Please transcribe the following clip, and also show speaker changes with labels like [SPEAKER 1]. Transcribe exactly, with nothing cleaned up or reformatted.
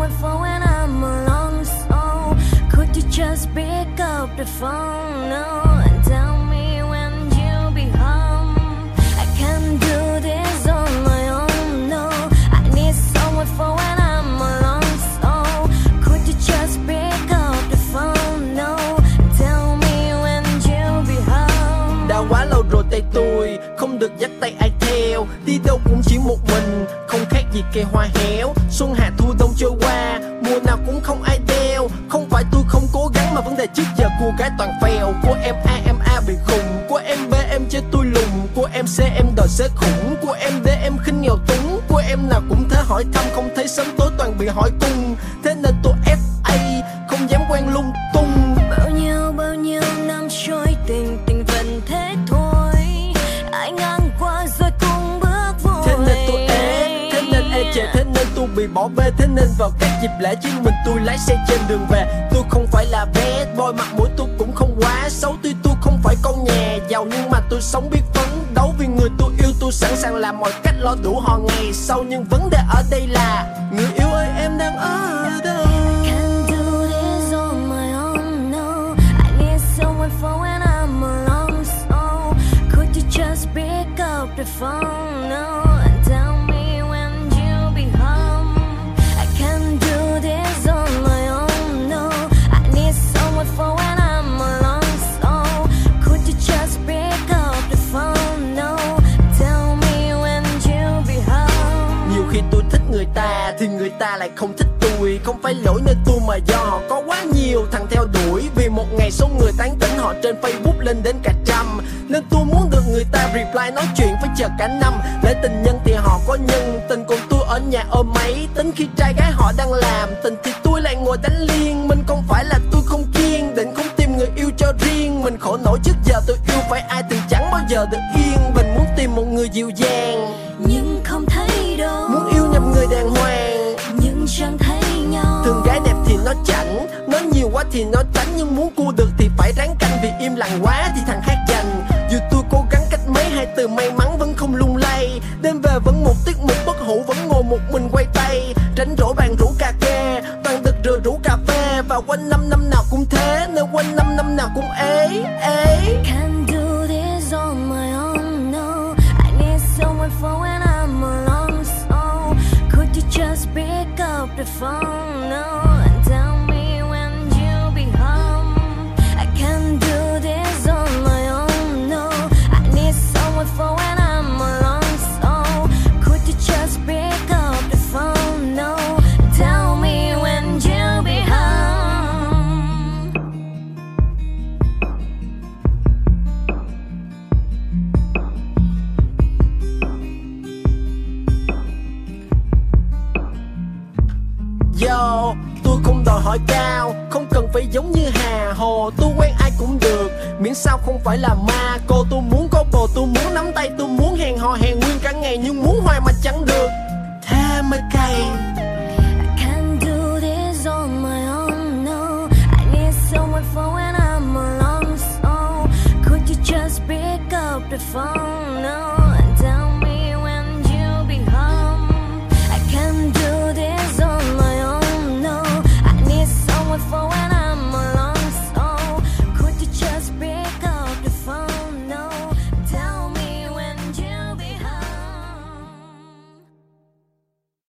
[SPEAKER 1] someone for when I'm alone. So could you just pick up the phone? No, and tell me when you'll be home. I can't do this on my own. No, I need someone for when I'm alone. So could you just pick up the phone? No, and tell me when you'll be home.
[SPEAKER 2] Đã quá lâu rồi tay tôi không được dắt tay ai theo, đi đâu cũng chỉ một mình, không khác gì cây hoa héo. Xuân hạ thu đông trôi qua, mùa nào cũng không ai đeo. Không phải tôi không cố gắng mà vấn đề trước giờ cô gái toàn fail. Của em A em A bị khùng, của em B em chơi tôi lùng, của em C em đòi xế khủng, của em D em khinh nghèo túng, của em nào cũng thế hỏi thăm không thấy sớm tối toàn bị hỏi cung. Thế nên tôi F A không dám quen lung tung.
[SPEAKER 1] Bao nhiêu bao nhiêu năm trôi tình tình vẫn thế thôi, ai ngang qua rồi cũng bước vội.
[SPEAKER 2] Thế nên tôi ế, thế nên ê chề, thế nên tôi bị bỏ bê. Thế nên vào các dịp lễ chỉ mình tôi lái xe trên đường về. Tôi không phải là bad boy, mặt mũi tôi cũng không quá xấu. Tuy tôi không phải con nhà giàu nhưng mà tôi sống biết phấn đấu. Vì người tôi yêu tôi sẵn sàng làm mọi cách lo đủ họ ngày sau. Nhưng vấn đề ở đây là người yêu ơi em đang ở đâu?
[SPEAKER 1] Can't do this on my own, no. I need someone for when I'm alone. So could you just pick up the phone, no, and tell me when you'll be home. I can't do this on my own, no. I need someone for when I'm alone. So could you just pick up the phone, no, and tell me when you'll be home.
[SPEAKER 2] Nhiều khi tôi thích người ta thì người ta lại không thích tôi. Không phải lỗi nơi tôi mà do họ có quá nhiều thằng theo đuổi. Vì một ngày số người tán tỉnh họ trên Facebook lên đến cả trăm. Nên tôi muốn được người ta reply nói chuyện phải chờ cả năm. Lễ tình nhân thì họ có nhân tình, còn tôi ở nhà ôm máy tính. Khi trai gái họ đang làm tình thì tôi lại ngồi đánh liên minh. Không phải là tôi không kiên định không tìm người yêu cho riêng mình. Khổ nổi trước giờ tôi yêu phải ai thì chẳng bao giờ được yên bình. Muốn tìm một người dịu dàng
[SPEAKER 1] Nhưng không thấy đâu,
[SPEAKER 2] muốn yêu nhầm người đàng hoàng
[SPEAKER 1] nhưng chẳng thấy nhau.
[SPEAKER 2] Thường gái đẹp thì nó chảnh, nói nhiều quá thì nó tránh. Nhưng muốn cua được thì phải ráng canh, vì im lặng quá thì thằng khác giành. Dù tôi cố gắng cách mấy, hai từ may mắn vẫn không lung lay. Đêm về vẫn một tiết mục bất hủ, vẫn ngồi một mình quay tay. Rảnh rỗi bàn rủ cà kê, toàn đực rồi rủ cà phê. Và quanh năm năm nào cũng thế, nên quanh năm năm nào cũng ế ế.
[SPEAKER 1] Can't do this on my own, no. I need someone for when I'm alone. So could you just pick up the phone, no, and tell me when you'll be home. I can't do this on my own, no. I need someone for when I'm alone. So could you just pick up the phone, no, and tell me when you'll be home.
[SPEAKER 2] Yo, tôi không đòi hỏi cao, không cần phải giống như Hà Hồ. Tôi quen ai cũng được, miễn sao không phải là ma cô. Tôi muốn có bồ, tôi muốn nắm tay, tôi muốn hẹn hò hẹn nguyên cả ngày. Nhưng muốn hoài mà chẳng được, thế mới cay.